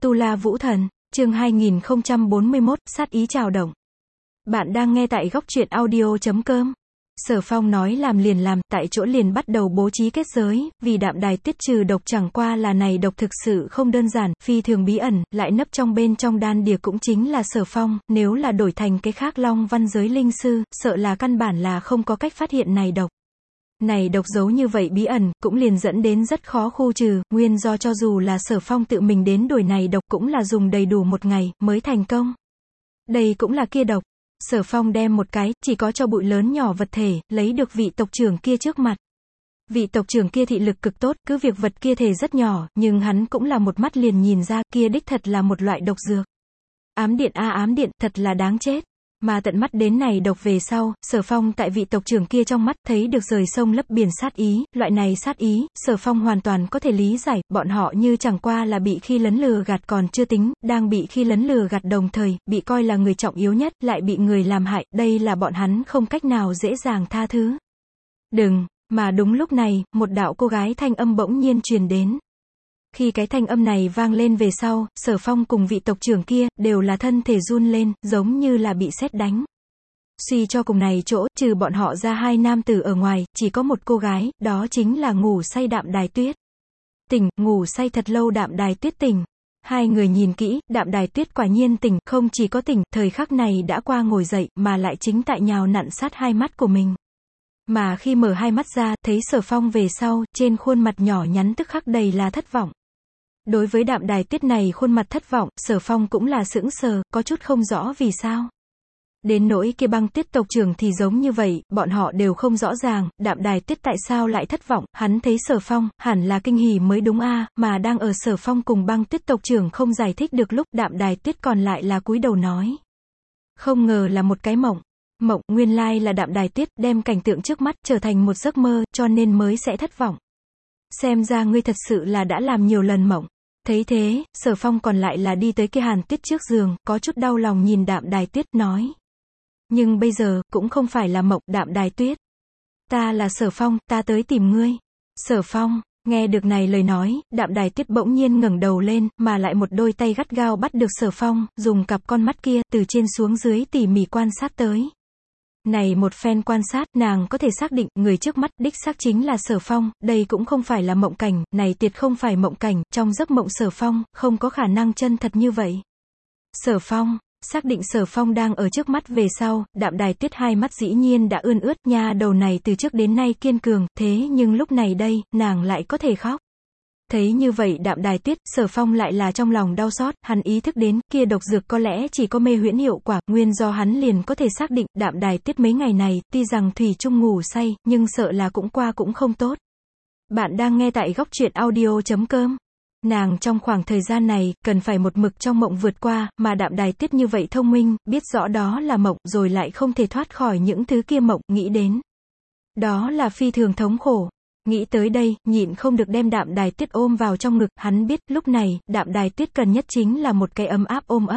Tu La Vũ Thần, chương 2041, sát ý trào động. Bạn đang nghe tại góc truyện audio.com. Sở Phong nói làm liền làm, tại chỗ liền bắt đầu bố trí kết giới, vì đạm đài tiết trừ độc chẳng qua là này độc thực sự không đơn giản, phi thường bí ẩn, lại nấp trong bên trong đan điệp cũng chính là Sở Phong, nếu là đổi thành cái khác Long Văn giới linh sư, sợ là căn bản là không có cách phát hiện này độc. Này độc giấu như vậy bí ẩn, cũng liền dẫn đến rất khó khu trừ, nguyên do cho dù là Sở Phong tự mình đến đuổi này độc cũng là dùng đầy đủ một ngày, mới thành công. Đây cũng là kia độc. Sở Phong đem một cái, chỉ có cho bụi lớn nhỏ vật thể, lấy được vị tộc trưởng kia trước mặt. Vị tộc trưởng kia thị lực cực tốt, cứ việc vật kia thể rất nhỏ, nhưng hắn cũng là một mắt liền nhìn ra, kia đích thật là một loại độc dược. Ám điện a ám điện, thật là đáng chết. Mà tận mắt đến này độc về sau, Sở Phong tại vị tộc trưởng kia trong mắt thấy được rời sông lấp biển sát ý, loại này sát ý, Sở Phong hoàn toàn có thể lý giải, bọn họ như chẳng qua là bị khi lấn lừa gạt còn chưa tính, đang bị khi lấn lừa gạt đồng thời, bị coi là người trọng yếu nhất, lại bị người làm hại, đây là bọn hắn không cách nào dễ dàng tha thứ. Đừng, mà đúng lúc này, một đạo cô gái thanh âm bỗng nhiên truyền đến. Khi cái thanh âm này vang lên về sau, Sở Phong cùng vị tộc trưởng kia, đều là thân thể run lên, giống như là bị sét đánh. Suy cho cùng này chỗ, trừ bọn họ ra hai nam tử ở ngoài, chỉ có một cô gái, đó chính là ngủ say Đạm Đài Tuyết. Tỉnh, ngủ say thật lâu Đạm Đài Tuyết tỉnh. Hai người nhìn kỹ, Đạm Đài Tuyết quả nhiên tỉnh, không chỉ có tỉnh, thời khắc này đã qua ngồi dậy, mà lại chính tại nhào nặn sát hai mắt của mình. Mà khi mở hai mắt ra, thấy Sở Phong về sau, trên khuôn mặt nhỏ nhắn tức khắc đầy là thất vọng. Đối với Đạm Đài Tuyết này khuôn mặt thất vọng, Sở Phong cũng là sững sờ, có chút không rõ vì sao. Đến nỗi kia Băng Tuyết tộc trưởng thì giống như vậy, bọn họ đều không rõ ràng, Đạm Đài Tuyết tại sao lại thất vọng, hắn thấy Sở Phong, hẳn là kinh hỉ mới đúng a, mà đang ở Sở Phong cùng Băng Tuyết tộc trưởng không giải thích được lúc, Đạm Đài Tuyết còn lại là cúi đầu nói. Không ngờ là một cái mộng. Mộng, nguyên lai là Đạm Đài Tuyết, đem cảnh tượng trước mắt trở thành một giấc mơ, cho nên mới sẽ thất vọng. Xem ra ngươi thật sự là đã làm nhiều lần mộng. Thấy thế, Sở Phong còn lại là đi tới kia Hàn Tuyết trước giường, có chút đau lòng nhìn Đạm Đài Tuyết, nói. Nhưng bây giờ, cũng không phải là mộng, Đạm Đài Tuyết. Ta là Sở Phong, ta tới tìm ngươi. Sở Phong, nghe được này lời nói, Đạm Đài Tuyết bỗng nhiên ngẩng đầu lên, mà lại một đôi tay gắt gao bắt được Sở Phong, dùng cặp con mắt kia, từ trên xuống dưới tỉ mỉ quan sát tới. Này một phen quan sát, nàng có thể xác định, người trước mắt, đích xác chính là Sở Phong, đây cũng không phải là mộng cảnh, này tuyệt không phải mộng cảnh, trong giấc mộng Sở Phong, không có khả năng chân thật như vậy. Sở Phong, xác định Sở Phong đang ở trước mắt về sau, Đạm Đài Tuyết hai mắt dĩ nhiên đã ươn ướt, nha đầu này từ trước đến nay kiên cường, thế nhưng lúc này đây, nàng lại có thể khóc. Thấy như vậy Đạm Đài Tuyết, Sở Phong lại là trong lòng đau xót, hắn ý thức đến, kia độc dược có lẽ chỉ có mê huyễn hiệu quả, nguyên do hắn liền có thể xác định, Đạm Đài Tuyết mấy ngày này, tuy rằng thủy chung ngủ say, nhưng sợ là cũng qua cũng không tốt. Bạn đang nghe tại góc truyện audio.com. Nàng trong khoảng thời gian này, cần phải một mực trong mộng vượt qua, mà Đạm Đài Tuyết như vậy thông minh, biết rõ đó là mộng, rồi lại không thể thoát khỏi những thứ kia mộng, nghĩ đến. Đó là phi thường thống khổ. Nghĩ tới đây, nhịn không được đem Đạm Đài Tuyết ôm vào trong ngực, hắn biết, lúc này, Đạm Đài Tuyết cần nhất chính là một cái ấm áp ôm ấp.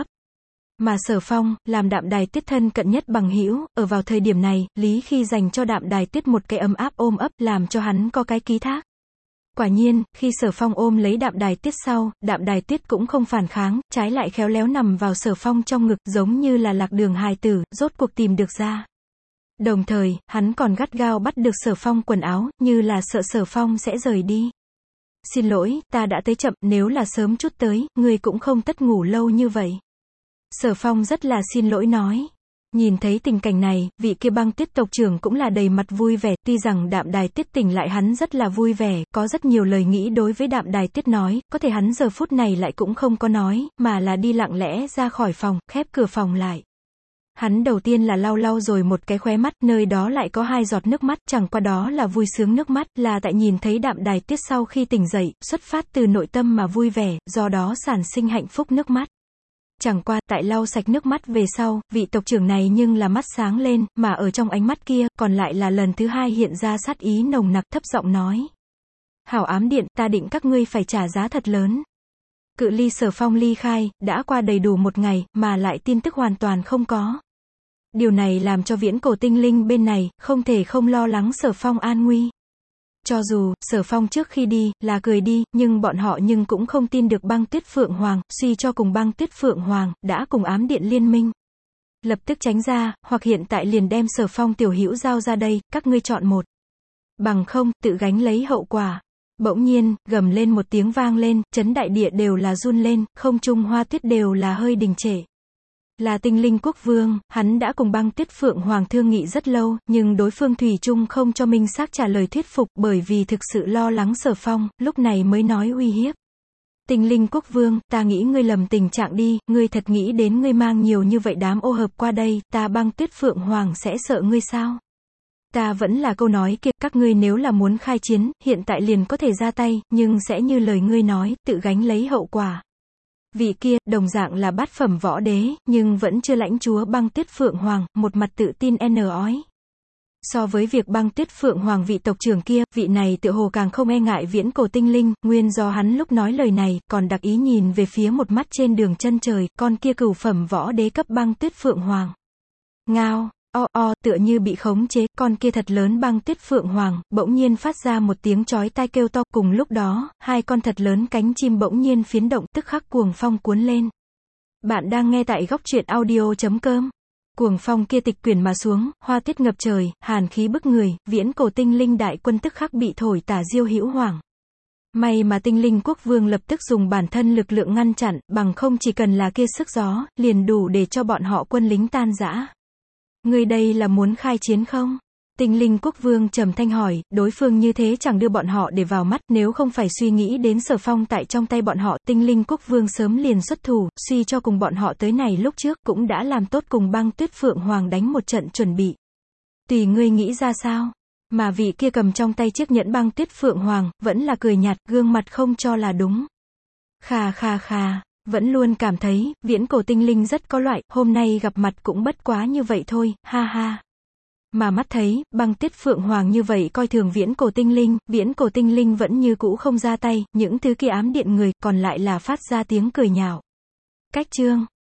Mà Sở Phong, làm Đạm Đài Tuyết thân cận nhất bằng hữu, ở vào thời điểm này, lý khi dành cho Đạm Đài Tuyết một cái ấm áp ôm ấp, làm cho hắn có cái ký thác. Quả nhiên, khi Sở Phong ôm lấy Đạm Đài Tuyết sau, Đạm Đài Tuyết cũng không phản kháng, trái lại khéo léo nằm vào Sở Phong trong ngực, giống như là lạc đường hài tử, rốt cuộc tìm được ra. Đồng thời, hắn còn gắt gao bắt được Sở Phong quần áo, như là sợ Sở Phong sẽ rời đi. Xin lỗi, ta đã tới chậm, nếu là sớm chút tới, ngươi cũng không tất ngủ lâu như vậy. Sở Phong rất là xin lỗi nói. Nhìn thấy tình cảnh này, vị kia Băng Tuyết tộc trưởng cũng là đầy mặt vui vẻ, tuy rằng Đạm Đài Tuyết tỉnh lại hắn rất là vui vẻ, có rất nhiều lời nghĩ đối với Đạm Đài Tuyết nói, có thể hắn giờ phút này lại cũng không có nói, mà là đi lặng lẽ ra khỏi phòng, khép cửa phòng lại. Hắn đầu tiên là lau lau rồi một cái khóe mắt, nơi đó lại có hai giọt nước mắt, chẳng qua đó là vui sướng nước mắt, là tại nhìn thấy Đạm Đài Tuyết sau khi tỉnh dậy, xuất phát từ nội tâm mà vui vẻ, do đó sản sinh hạnh phúc nước mắt. Chẳng qua, tại lau sạch nước mắt về sau, vị tộc trưởng này nhưng là mắt sáng lên, mà ở trong ánh mắt kia, còn lại là lần thứ hai hiện ra sát ý nồng nặc, thấp giọng nói. Hảo ám điện, ta định các ngươi phải trả giá thật lớn. Cự ly Sở Phong ly khai, đã qua đầy đủ một ngày, mà lại tin tức hoàn toàn không có. Điều này làm cho Viễn Cổ Tinh Linh bên này, không thể không lo lắng Sở Phong an nguy. Cho dù, Sở Phong trước khi đi, là cười đi, nhưng bọn họ cũng không tin được Băng Tuyết Phượng Hoàng, suy cho cùng Băng Tuyết Phượng Hoàng, đã cùng ám điện liên minh. Lập tức tránh ra, hoặc hiện tại liền đem Sở Phong tiểu hữu giao ra đây, các ngươi chọn một. Bằng không, tự gánh lấy hậu quả. Bỗng nhiên, gầm lên một tiếng vang lên, chấn đại địa đều là run lên, không trung hoa tuyết đều là hơi đình trệ. Là Tinh Linh Quốc Vương, hắn đã cùng Băng Tuyết Phượng Hoàng thương nghị rất lâu, nhưng đối phương thủy chung không cho minh xác trả lời thuyết phục, bởi vì thực sự lo lắng Sở Phong, lúc này mới nói uy hiếp. Tinh Linh Quốc Vương, ta nghĩ ngươi lầm tình trạng đi, ngươi thật nghĩ đến ngươi mang nhiều như vậy đám ô hợp qua đây, ta Băng Tuyết Phượng Hoàng sẽ sợ ngươi sao? Ta vẫn là câu nói kia, các ngươi nếu là muốn khai chiến, hiện tại liền có thể ra tay, nhưng sẽ như lời ngươi nói, tự gánh lấy hậu quả. Vị kia, đồng dạng là bát phẩm võ đế, nhưng vẫn chưa lãnh chúa Băng Tuyết Phượng Hoàng, một mặt tự tin ói. So với việc Băng Tuyết Phượng Hoàng vị tộc trưởng kia, vị này tựa hồ càng không e ngại viễn cổ tinh linh, nguyên do hắn lúc nói lời này, còn đặc ý nhìn về phía một mắt trên đường chân trời, con kia cửu phẩm võ đế cấp Băng Tuyết Phượng Hoàng. Ngao, tựa như bị khống chế, con kia thật lớn Băng Tuyết Phượng Hoàng, bỗng nhiên phát ra một tiếng chói tai kêu to, cùng lúc đó, hai con thật lớn cánh chim bỗng nhiên phiến động, tức khắc cuồng phong cuốn lên. Bạn đang nghe tại góc truyện audio.com. Cuồng phong kia tịch quyển mà xuống, hoa tuyết ngập trời, hàn khí bức người, viễn cổ tinh linh đại quân tức khắc bị thổi tả diêu hữu hoảng. May mà Tinh Linh Quốc Vương lập tức dùng bản thân lực lượng ngăn chặn, bằng không chỉ cần là kia sức gió, liền đủ để cho bọn họ quân lính tan rã. Ngươi đây là muốn khai chiến không? Tinh Linh Quốc Vương trầm thanh hỏi, đối phương như thế chẳng đưa bọn họ để vào mắt, nếu không phải suy nghĩ đến Sở Phong tại trong tay bọn họ, Tinh Linh Quốc Vương sớm liền xuất thủ, suy cho cùng bọn họ tới này lúc trước cũng đã làm tốt cùng Băng Tuyết Phượng Hoàng đánh một trận chuẩn bị. Tùy ngươi nghĩ ra sao? Mà vị kia cầm trong tay chiếc nhẫn Băng Tuyết Phượng Hoàng, vẫn là cười nhạt, gương mặt không cho là đúng. Khà. Vẫn luôn cảm thấy, viễn cổ tinh linh rất có loại, hôm nay gặp mặt cũng bất quá như vậy thôi, ha ha. Mà mắt thấy, Băng Tuyết Phượng Hoàng như vậy coi thường viễn cổ tinh linh vẫn như cũ không ra tay, những thứ kia ám điện người, còn lại là phát ra tiếng cười nhạo. Cách chương.